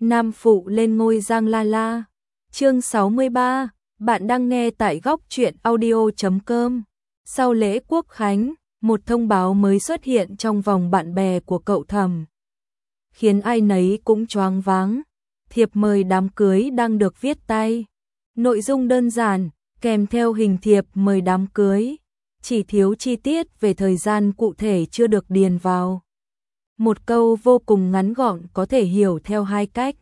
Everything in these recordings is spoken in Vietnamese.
Nam phụ lên ngôi Giang La La. Chương 63, bạn đang nghe tại góc truyện audio.com. Sau lễ Quốc khánh, một thông báo mới xuất hiện trong vòng bạn bè của cậu Thẩm, khiến ai nấy cũng choáng váng. Thiệp mời đám cưới đang được viết tay. Nội dung đơn giản, kèm theo hình thiệp mời đám cưới, chỉ thiếu chi tiết về thời gian cụ thể chưa được điền vào. Một câu vô cùng ngắn gọn có thể hiểu theo hai cách.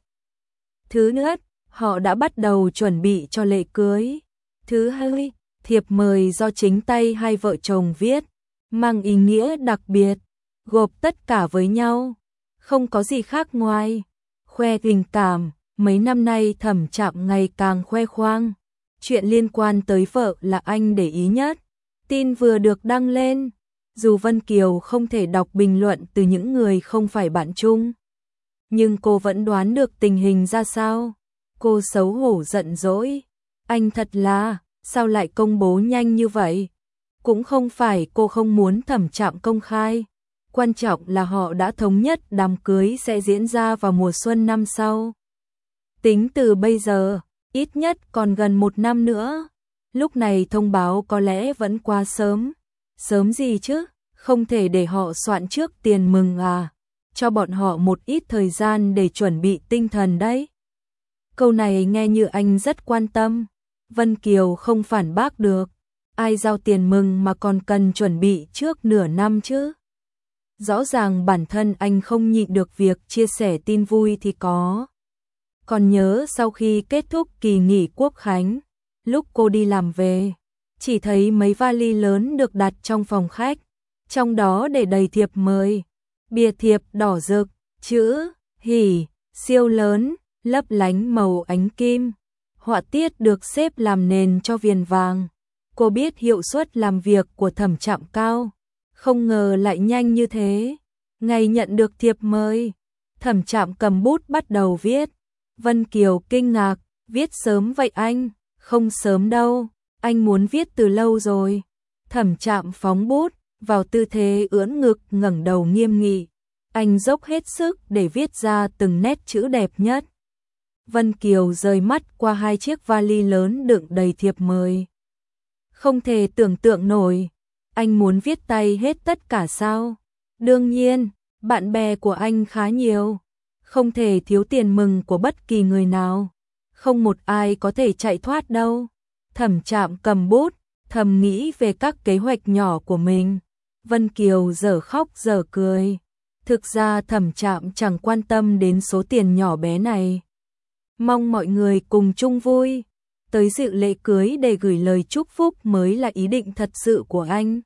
Thứ nhất, họ đã bắt đầu chuẩn bị cho lễ cưới. Thứ hai, thiệp mời do chính tay hai vợ chồng viết, mang ý nghĩa đặc biệt, gộp tất cả với nhau, không có gì khác ngoài khoe tình cảm. Mấy năm nay Thẩm Trạm ngày càng khoe khoang, chuyện liên quan tới vợ là anh để ý nhất. Tin vừa được đăng lên, dù Vân Kiều không thể đọc bình luận từ những người không phải bạn chung, nhưng cô vẫn đoán được tình hình ra sao. Cô xấu hổ giận dỗi, anh thật là, sao lại công bố nhanh như vậy? Cũng không phải cô không muốn Thẩm Trạm công khai, quan trọng là họ đã thống nhất đám cưới sẽ diễn ra vào mùa xuân năm sau. Tính từ bây giờ, ít nhất còn gần một năm nữa. Lúc này thông báo có lẽ vẫn quá sớm. Sớm gì chứ, không thể để họ soạn trước tiền mừng à? Cho bọn họ một ít thời gian để chuẩn bị tinh thần đấy. Câu này nghe như anh rất quan tâm. Vân Kiều không phản bác được. Ai giao tiền mừng mà còn cần chuẩn bị trước nửa năm chứ? Rõ ràng bản thân anh không nhịn được việc chia sẻ tin vui thì có. Còn nhớ sau khi kết thúc kỳ nghỉ Quốc khánh, lúc cô đi làm về, chỉ thấy mấy vali lớn được đặt trong phòng khách, trong đó để đầy thiệp mời, bìa thiệp đỏ rực, chữ hỉ siêu lớn, lấp lánh màu ánh kim, họa tiết được xếp làm nền cho viền vàng. Cô biết hiệu suất làm việc của Thẩm Trạm cao, không ngờ lại nhanh như thế. Ngày nhận được thiệp mời, Thẩm Trạm cầm bút bắt đầu viết. Vân Kiều kinh ngạc, viết sớm vậy anh? Không sớm đâu, anh muốn viết từ lâu rồi. Thẩm Trạm phóng bút, vào tư thế ưỡn ngực ngẩng đầu nghiêm nghị. Anh dốc hết sức để viết ra từng nét chữ đẹp nhất. Vân Kiều rời mắt qua hai chiếc vali lớn đựng đầy thiệp mời. Không thể tưởng tượng nổi, anh muốn viết tay hết tất cả sao? Đương nhiên, bạn bè của anh khá nhiều, không thể thiếu tiền mừng của bất kỳ người nào. Không một ai có thể chạy thoát đâu. Thẩm Trạm cầm bút, thầm nghĩ về các kế hoạch nhỏ của mình. Vân Kiều dở khóc dở cười. Thực ra Thẩm Trạm chẳng quan tâm đến số tiền nhỏ bé này. Mong mọi người cùng chung vui. Tới dự lễ cưới để gửi lời chúc phúc mới là ý định thật sự của anh.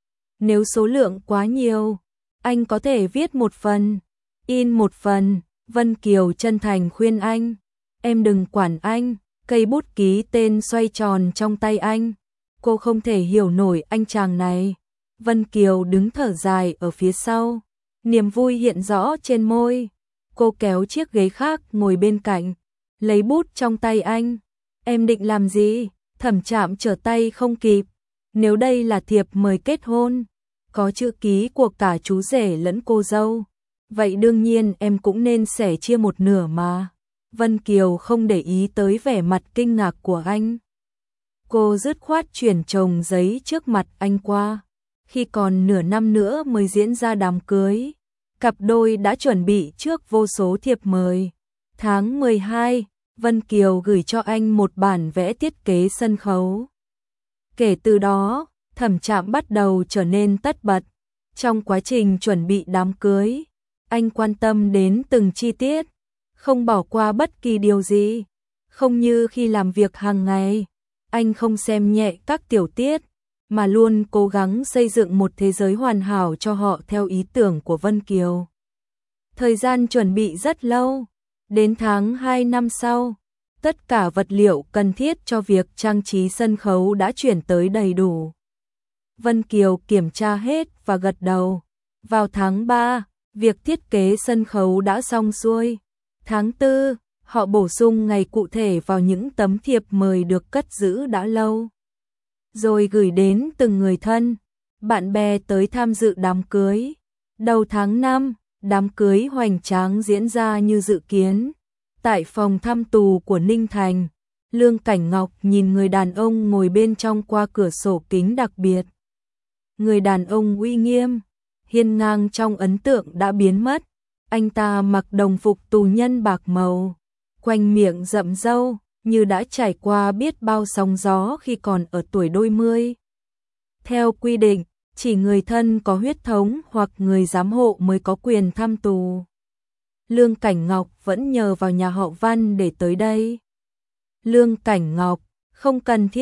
Nếu số lượng quá nhiều, anh có thể viết một phần, in một phần. Vân Kiều chân thành khuyên anh. Em đừng quản anh. Cây bút ký tên xoay tròn trong tay anh. Cô không thể hiểu nổi anh chàng này. Vân Kiều đứng thở dài ở phía sau, niềm vui hiện rõ trên môi. Cô kéo chiếc ghế khác ngồi bên cạnh, lấy bút trong tay anh. Em định làm gì? Thẩm Trạm trở tay không kịp. Nếu đây là thiệp mời kết hôn, có chữ ký của cả chú rể lẫn cô dâu, vậy đương nhiên em cũng nên sẻ chia một nửa mà. Vân Kiều không để ý tới vẻ mặt kinh ngạc của anh. Cô dứt khoát chuyển chồng giấy trước mặt anh qua. Khi còn nửa năm nữa mới diễn ra đám cưới, cặp đôi đã chuẩn bị trước vô số thiệp mời. Tháng 12, Vân Kiều gửi cho anh một bản vẽ thiết kế sân khấu. Kể từ đó, Thẩm Trạm bắt đầu trở nên tất bật. Trong quá trình chuẩn bị đám cưới, anh quan tâm đến từng chi tiết, không bỏ qua bất kỳ điều gì. Không như khi làm việc hàng ngày, anh không xem nhẹ các tiểu tiết, mà luôn cố gắng xây dựng một thế giới hoàn hảo cho họ theo ý tưởng của Vân Kiều. Thời gian chuẩn bị rất lâu, đến tháng 2 năm sau, tất cả vật liệu cần thiết cho việc trang trí sân khấu đã chuyển tới đầy đủ. Vân Kiều kiểm tra hết và gật đầu. Vào tháng 3, việc thiết kế sân khấu đã xong xuôi. Tháng 4, họ bổ sung ngày cụ thể vào những tấm thiệp mời được cất giữ đã lâu, rồi gửi đến từng người thân, bạn bè tới tham dự đám cưới. Đầu tháng 5, đám cưới hoành tráng diễn ra như dự kiến. Tại phòng thăm tù của Ninh Thành, Lương Cảnh Ngọc nhìn người đàn ông ngồi bên trong qua cửa sổ kính đặc biệt. Người đàn ông uy nghiêm, hiên ngang trong ấn tượng đã biến mất. Anh ta mặc đồng phục tù nhân bạc màu, quanh miệng rậm râu, như đã trải qua biết bao sóng gió khi còn ở tuổi đôi mươi. Theo quy định, chỉ người thân có huyết thống hoặc người giám hộ mới có quyền thăm tù. Lương Cảnh Ngọc vẫn nhờ vào nhà họ Văn để tới đây. Lương Cảnh Ngọc, không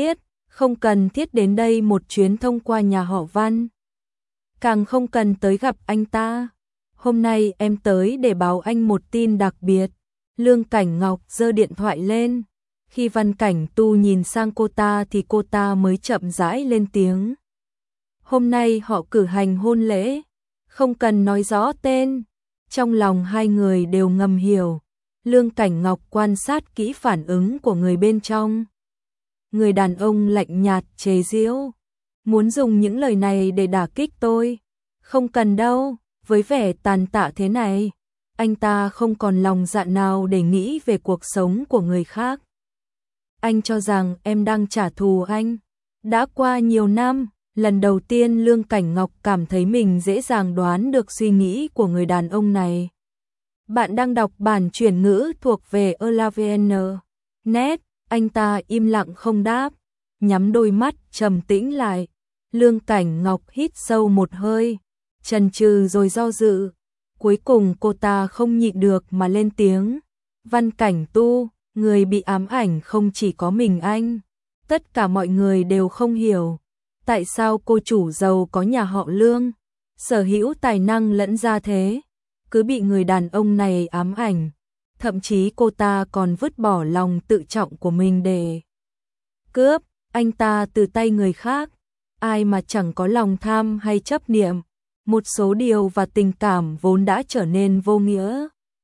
cần thiết đến đây một chuyến thông qua nhà họ Văn. Càng không cần tới gặp anh ta. Hôm nay em tới để báo anh một tin đặc biệt. Lương Cảnh Ngọc giơ điện thoại lên. Khi Văn Cảnh Tu nhìn sang cô ta thì cô ta mới chậm rãi lên tiếng. Hôm nay họ cử hành hôn lễ, không cần nói rõ tên. Trong lòng hai người đều ngầm hiểu. Lương Cảnh Ngọc quan sát kỹ phản ứng của người bên trong. Người đàn ông lạnh nhạt chế giễu. Muốn dùng những lời này để đả kích tôi? Không cần đâu, với vẻ tàn tạ thế này, anh ta không còn lòng dạ nào để nghĩ về cuộc sống của người khác. Anh cho rằng em đang trả thù anh. Đã qua nhiều năm, lần đầu tiên Lương Cảnh Ngọc cảm thấy mình dễ dàng đoán được suy nghĩ của người đàn ông này. Bạn đang đọc bản chuyển ngữ thuộc về ELAVN.net. Anh ta im lặng không đáp, nhắm đôi mắt trầm tĩnh lại. Lương Cảnh Ngọc hít sâu một hơi, chần chừ rồi do dự. Cuối cùng cô ta không nhịn được mà lên tiếng. Văn Cảnh Tu, người bị ám ảnh không chỉ có mình anh. Tất cả mọi người đều không hiểu. Tại sao cô chủ giàu có nhà họ Lương, sở hữu tài năng lẫn gia thế, cứ bị người đàn ông này ám ảnh. Thậm chí cô ta còn vứt bỏ lòng tự trọng của mình để cướp anh ta từ tay người khác. Ai mà chẳng có lòng tham hay chấp niệm. Một số điều và tình cảm vốn đã trở nên vô nghĩa.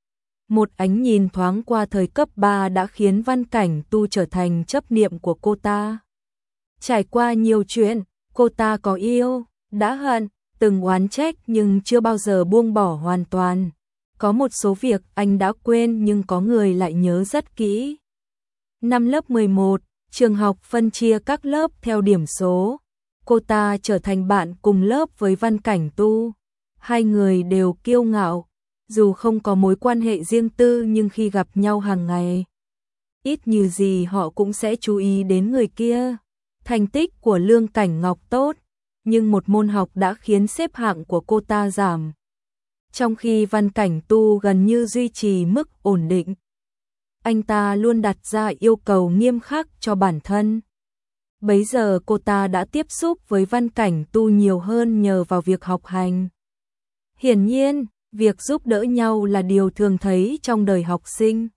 Một ánh nhìn thoáng qua thời cấp 3 đã khiến Văn Cảnh Tu trở thành chấp niệm của cô ta. Trải qua nhiều chuyện, cô ta có yêu, đã hận, từng oán trách nhưng chưa bao giờ buông bỏ hoàn toàn. Có một số việc anh đã quên nhưng có người lại nhớ rất kỹ. Năm lớp 11, trường học phân chia các lớp theo điểm số. Cô ta trở thành bạn cùng lớp với Văn Cảnh Tu. Hai người đều kiêu ngạo, dù không có mối quan hệ riêng tư nhưng khi gặp nhau hàng ngày, ít nhiều gì họ cũng sẽ chú ý đến người kia. Thành tích của Lương Cảnh Ngọc tốt, nhưng một môn học đã khiến xếp hạng của cô ta giảm. Trong khi Văn Cảnh Tu gần như duy trì mức ổn định. Anh ta luôn đặt ra yêu cầu nghiêm khắc cho bản thân. Bấy giờ cô ta đã tiếp xúc với Văn Cảnh Tu nhiều hơn nhờ vào việc học hành. Hiển nhiên, việc giúp đỡ nhau là điều thường thấy trong đời học sinh.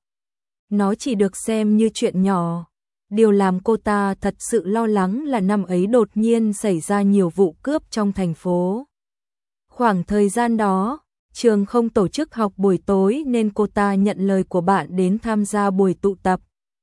Nó chỉ được xem như chuyện nhỏ. Điều làm cô ta thật sự lo lắng là năm ấy đột nhiên xảy ra nhiều vụ cướp trong thành phố. Khoảng thời gian đó, trường không tổ chức học buổi tối nên cô ta nhận lời của bạn đến tham gia buổi tụ tập.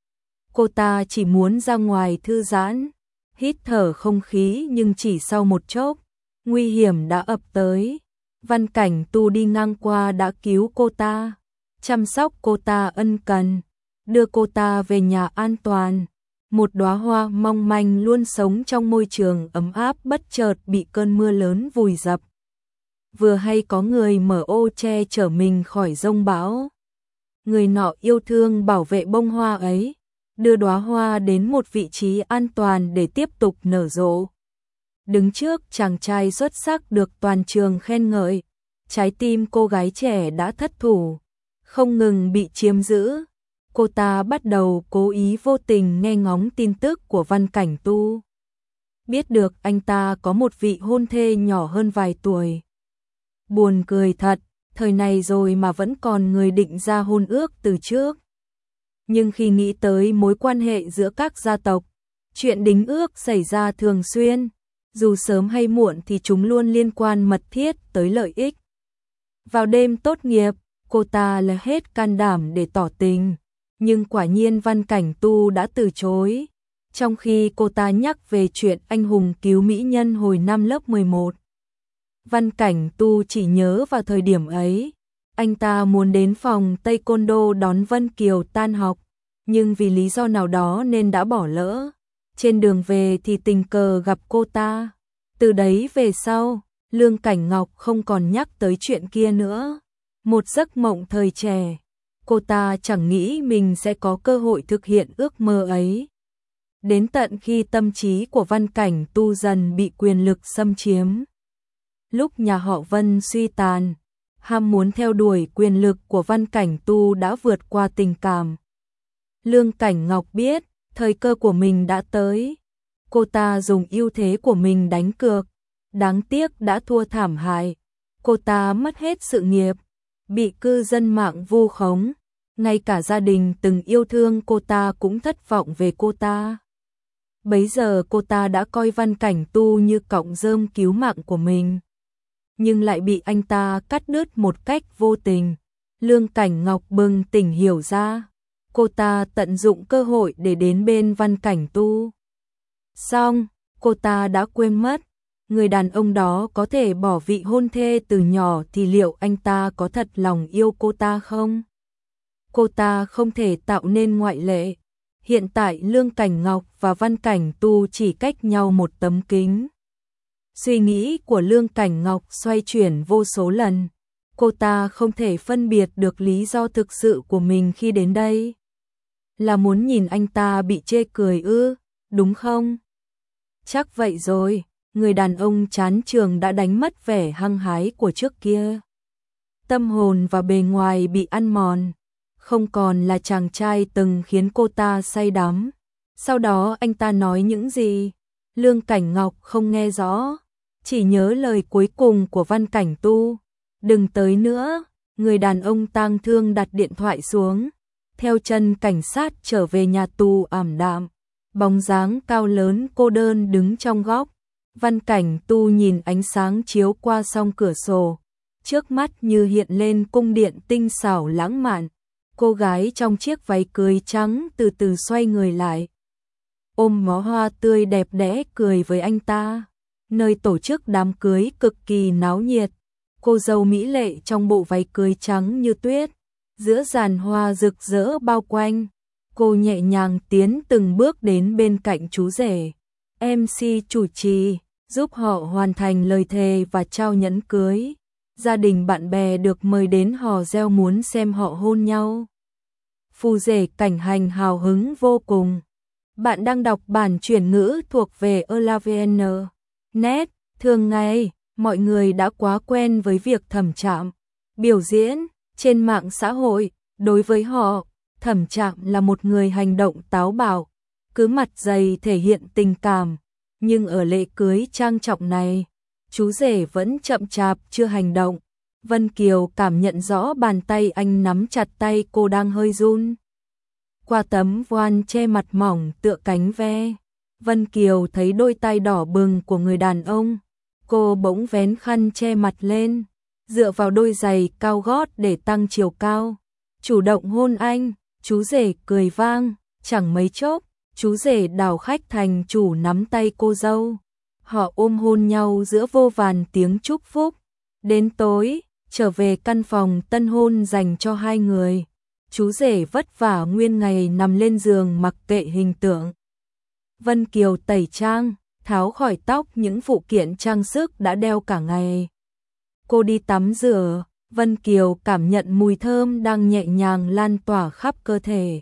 Cô ta chỉ muốn ra ngoài thư giãn, hít thở không khí nhưng chỉ sau một chốc, nguy hiểm đã ập tới. Văn Cảnh Tu đi ngang qua đã cứu cô ta, chăm sóc cô ta ân cần, đưa cô ta về nhà an toàn. Một đóa hoa mong manh luôn sống trong môi trường ấm áp bất chợt bị cơn mưa lớn vùi dập. Vừa hay có người mở ô che chở mình khỏi giông bão. Người nọ yêu thương bảo vệ bông hoa ấy, đưa đóa hoa đến một vị trí an toàn để tiếp tục nở rộ. Đứng trước chàng trai xuất sắc được toàn trường khen ngợi, trái tim cô gái trẻ đã thất thủ, không ngừng bị chiếm giữ. Cô ta bắt đầu cố ý vô tình nghe ngóng tin tức của Văn Cảnh Tu. Biết được anh ta có một vị hôn thê nhỏ hơn vài tuổi. Buồn cười thật, thời này rồi mà vẫn còn người định ra hôn ước từ trước. Nhưng khi nghĩ tới mối quan hệ giữa các gia tộc, chuyện đính ước xảy ra thường xuyên, dù sớm hay muộn thì chúng luôn liên quan mật thiết tới lợi ích. Vào đêm tốt nghiệp, cô ta lấy hết can đảm để tỏ tình, nhưng quả nhiên Văn Cảnh Tu đã từ chối. Trong khi cô ta nhắc về chuyện anh hùng cứu mỹ nhân hồi năm lớp 11. Văn Cảnh Tu chỉ nhớ vào thời điểm ấy, Anh ta muốn đến phòng Taekwondo đón Vân Kiều tan học, nhưng vì lý do nào đó nên đã bỏ lỡ. Trên đường về thì tình cờ gặp cô ta. Từ đấy về sau, Lương Cảnh Ngọc không còn nhắc tới chuyện kia nữa. Một giấc mộng thời trẻ, cô ta chẳng nghĩ mình sẽ có cơ hội thực hiện ước mơ ấy. Đến tận khi tâm trí của Văn Cảnh Tu dần bị quyền lực xâm chiếm. Lúc nhà họ Vân suy tàn, ham muốn theo đuổi quyền lực của Văn Cảnh Tu đã vượt qua tình cảm. Lương Cảnh Ngọc biết, thời cơ của mình đã tới. Cô ta dùng ưu thế của mình đánh cược. Đáng tiếc đã thua thảm hại. Cô ta mất hết sự nghiệp, bị cư dân mạng vu khống. Ngay cả gia đình từng yêu thương cô ta cũng thất vọng về cô ta. Bấy giờ cô ta đã coi Văn Cảnh Tu như cọng rơm cứu mạng của mình, nhưng lại bị anh ta cắt đứt một cách vô tình. Lương Cảnh Ngọc bừng tỉnh hiểu ra, cô ta tận dụng cơ hội để đến bên Văn Cảnh Tu. Xong, cô ta đã quên mất, người đàn ông đó có thể bỏ vị hôn thê từ nhỏ thì liệu anh ta có thật lòng yêu cô ta không? Cô ta không thể tạo nên ngoại lệ. Hiện tại Lương Cảnh Ngọc và Văn Cảnh Tu chỉ cách nhau một tấm kính. Suy nghĩ của Lương Cảnh Ngọc xoay chuyển vô số lần. Cô ta không thể phân biệt được lý do thực sự của mình khi đến đây. Là muốn nhìn anh ta bị chê cười ư, đúng không? Chắc vậy rồi, người đàn ông chán trường đã đánh mất vẻ hăng hái của trước kia. Tâm hồn và bề ngoài bị ăn mòn, không còn là chàng trai từng khiến cô ta say đắm. Sau đó anh ta nói những gì? Lương Cảnh Ngọc không nghe rõ, chỉ nhớ lời cuối cùng của Văn Cảnh Tu. Đừng tới nữa, người đàn ông tang thương đặt điện thoại xuống, theo chân cảnh sát trở về nhà tù ảm đạm. Bóng dáng cao lớn cô đơn đứng trong góc. Văn Cảnh Tu nhìn ánh sáng chiếu qua song cửa sổ, trước mắt như hiện lên cung điện tinh xảo lãng mạn. Cô gái trong chiếc váy cưới trắng từ từ xoay người lại, ôm bó hoa tươi đẹp đẽ cười với anh ta. Nơi tổ chức đám cưới cực kỳ náo nhiệt. Cô dâu mỹ lệ trong bộ váy cưới trắng như tuyết, giữa giàn hoa rực rỡ bao quanh. Cô nhẹ nhàng tiến từng bước đến bên cạnh chú rể, MC chủ trì, giúp họ hoàn thành lời thề và trao nhẫn cưới. Gia đình bạn bè được mời đến hò reo muốn xem họ hôn nhau. Phù rể Cảnh Hành hào hứng vô cùng. Bạn đang đọc bản chuyển ngữ thuộc về Elavn.net. Thường ngày, mọi người đã quá quen với việc Thẩm Trạm biểu diễn trên mạng xã hội. Đối với họ, Thẩm Trạm là một người hành động táo bạo, cứ mặt dày thể hiện tình cảm. Nhưng ở lễ cưới trang trọng này, chú rể vẫn chậm chạp chưa hành động. Vân Kiều cảm nhận rõ bàn tay anh nắm chặt tay cô đang hơi run. Qua tấm voan che mặt mỏng tựa cánh ve, Vân Kiều thấy đôi tay đỏ bừng của người đàn ông. Cô bỗng vén khăn che mặt lên, dựa vào đôi giày cao gót để tăng chiều cao, chủ động hôn anh. Chú rể cười vang, chẳng mấy chốc, chú rể đảo khách thành chủ nắm tay cô dâu. Họ ôm hôn nhau giữa vô vàn tiếng chúc phúc. Đến tối, trở về căn phòng tân hôn dành cho hai người. Chú rể vất vả nguyên ngày nằm lên giường mặc kệ hình tượng. Vân Kiều tẩy trang, tháo khỏi tóc những phụ kiện trang sức đã đeo cả ngày. Cô đi tắm rửa, Vân Kiều cảm nhận mùi thơm đang nhẹ nhàng lan tỏa khắp cơ thể.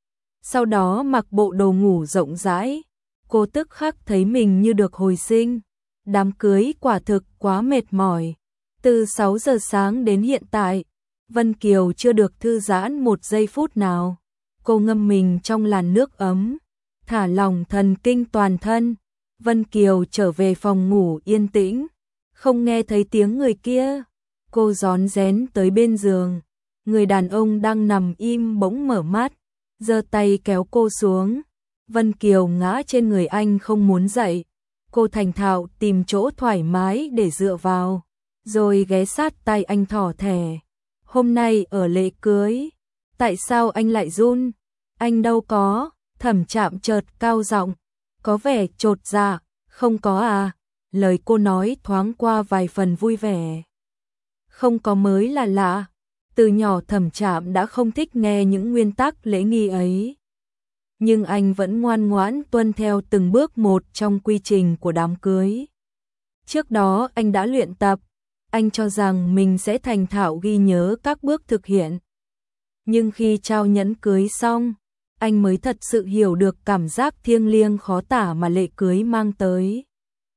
Sau đó mặc bộ đồ ngủ rộng rãi, cô tức khắc thấy mình như được hồi sinh. Đám cưới quả thực quá mệt mỏi. Từ 6 giờ sáng đến hiện tại, Vân Kiều chưa được thư giãn một giây phút nào. Cô ngâm mình trong làn nước ấm, thả lỏng thần kinh toàn thân. Vân Kiều trở về phòng ngủ yên tĩnh, không nghe thấy tiếng người kia. Cô rón rén tới bên giường, người đàn ông đang nằm im bỗng mở mắt, giơ tay kéo cô xuống. Vân Kiều ngã trên người anh không muốn dậy. Cô thành thạo tìm chỗ thoải mái để dựa vào, rồi ghé sát tay anh thỏ thẻ. Hôm nay ở lễ cưới, tại sao anh lại run? Anh đâu có. Thẩm Trạm chợt cao giọng, có vẻ chột dạ. Không có à? Lời cô nói thoáng qua vài phần vui vẻ. Không có mới là lạ. Từ nhỏ Thẩm Trạm đã không thích nghe những nguyên tắc lễ nghi ấy. Nhưng anh vẫn ngoan ngoãn tuân theo từng bước một trong quy trình của đám cưới. Trước đó anh đã luyện tập, anh cho rằng mình sẽ thành thạo ghi nhớ các bước thực hiện. Nhưng khi trao nhẫn cưới xong, anh mới thật sự hiểu được cảm giác thiêng liêng khó tả mà lễ cưới mang tới.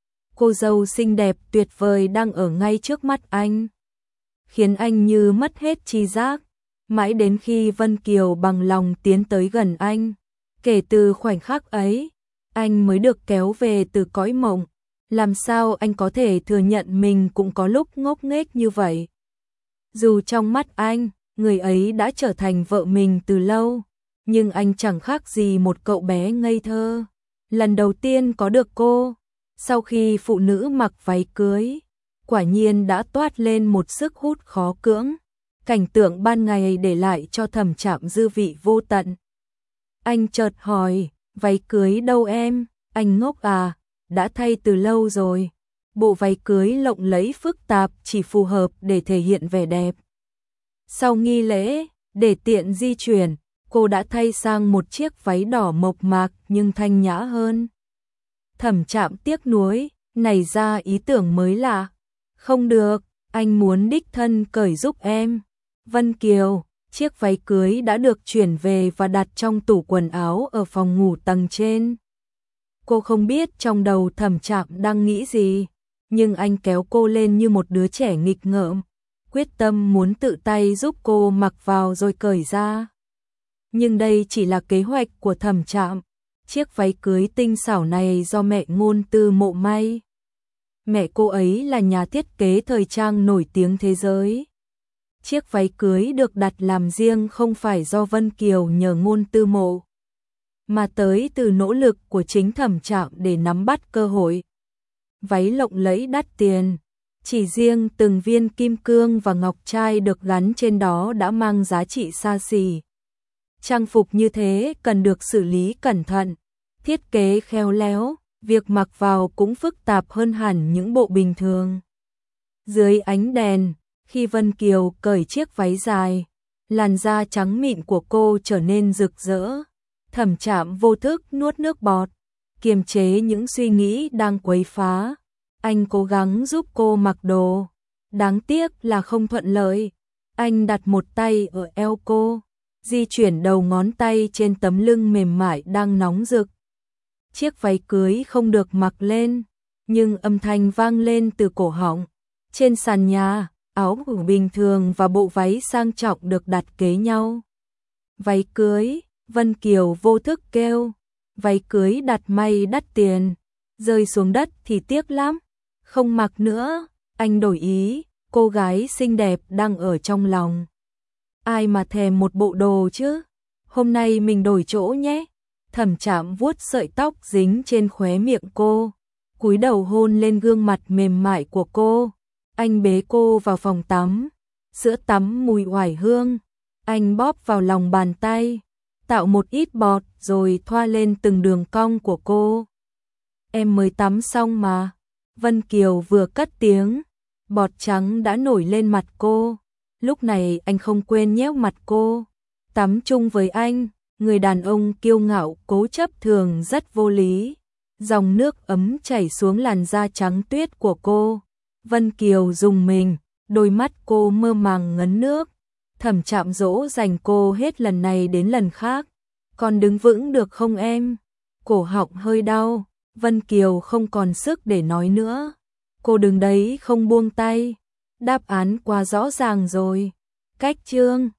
Cô dâu xinh đẹp tuyệt vời đang ở ngay trước mắt anh, khiến anh như mất hết tri giác, mãi đến khi Vân Kiều bằng lòng tiến tới gần anh. Kể từ khoảnh khắc ấy, anh mới được kéo về từ cõi mộng. Làm sao anh có thể thừa nhận mình cũng có lúc ngốc nghếch như vậy? Dù trong mắt anh, người ấy đã trở thành vợ mình từ lâu, nhưng anh chẳng khác gì một cậu bé ngây thơ. Lần đầu tiên có được cô, sau khi phụ nữ mặc váy cưới, quả nhiên đã toát lên một sức hút khó cưỡng. Cảnh tượng ban ngày để lại cho Thẩm Trạm dư vị vô tận. Anh chợt hỏi, váy cưới đâu em? Anh ngốc à? Đã thay từ lâu rồi. Bộ váy cưới lộng lẫy phức tạp chỉ phù hợp để thể hiện vẻ đẹp. Sau nghi lễ, để tiện di chuyển, cô đã thay sang một chiếc váy đỏ mộc mạc nhưng thanh nhã hơn. Thẩm Trạm tiếc nuối, nảy ra ý tưởng mới lạ. Không được, anh muốn đích thân cởi giúp em. Vân Kiều, chiếc váy cưới đã được chuyển về và đặt trong tủ quần áo ở phòng ngủ tầng trên. Cô không biết trong đầu Thẩm Trạm đang nghĩ gì, nhưng anh kéo cô lên như một đứa trẻ nghịch ngợm, quyết tâm muốn tự tay giúp cô mặc vào rồi cởi ra. Nhưng đây chỉ là kế hoạch của Thẩm Trạm. Chiếc váy cưới tinh xảo này do mẹ Ngôn Tư Mộ may. Mẹ cô ấy là nhà thiết kế thời trang nổi tiếng thế giới. Chiếc váy cưới được đặt làm riêng không phải do Vân Kiều nhờ Ngôn Tư Mộ, mà tới từ nỗ lực của chính Thẩm Trạm để nắm bắt cơ hội. Váy lộng lẫy đắt tiền, chỉ riêng từng viên kim cương và ngọc trai được gắn trên đó đã mang giá trị xa xỉ. Trang phục như thế cần được xử lý cẩn thận, thiết kế khéo léo, việc mặc vào cũng phức tạp hơn hẳn những bộ bình thường. Dưới ánh đèn, khi Vân Kiều cởi chiếc váy dài, làn da trắng mịn của cô trở nên rực rỡ. Thẩm Trạm vô thức nuốt nước bọt, kiềm chế những suy nghĩ đang quấy phá. Anh cố gắng giúp cô mặc đồ, đáng tiếc là không thuận lợi. Anh đặt một tay ở eo cô, di chuyển đầu ngón tay trên tấm lưng mềm mại đang nóng rực. Chiếc váy cưới không được mặc lên, nhưng âm thanh vang lên từ cổ họng. Trên sàn nhà, áo ngủ bình thường và bộ váy sang trọng được đặt kế nhau. Váy cưới, Vân Kiều vô thức kêu. Váy cưới đặt may đắt tiền, rơi xuống đất thì tiếc lắm. Không mặc nữa, anh đổi ý, cô gái xinh đẹp đang ở trong lòng. Ai mà thèm một bộ đồ chứ? Hôm nay mình đổi chỗ nhé. Thẩm Trạm vuốt sợi tóc dính trên khóe miệng cô, cúi đầu hôn lên gương mặt mềm mại của cô. Anh bế cô vào phòng tắm, sữa tắm mùi oải hương. Anh bóp vào lòng bàn tay, tạo một ít bọt rồi thoa lên từng đường cong của cô. Em mới tắm xong mà. Vân Kiều vừa cất tiếng, bọt trắng đã nổi lên mặt cô. Lúc này anh không quên nhéo mặt cô. Tắm chung với anh, người đàn ông kiêu ngạo cố chấp thường rất vô lý. Dòng nước ấm chảy xuống làn da trắng tuyết của cô. Vân Kiều rùng mình, đôi mắt cô mơ màng ngấn nước. Thẩm Trạm dỗ dành cô hết lần này đến lần khác. Còn đứng vững được không em? Cổ họng hơi đau, Vân Kiều không còn sức để nói nữa. Cô đứng đấy không buông tay. Đáp án quá rõ ràng rồi. Cách chương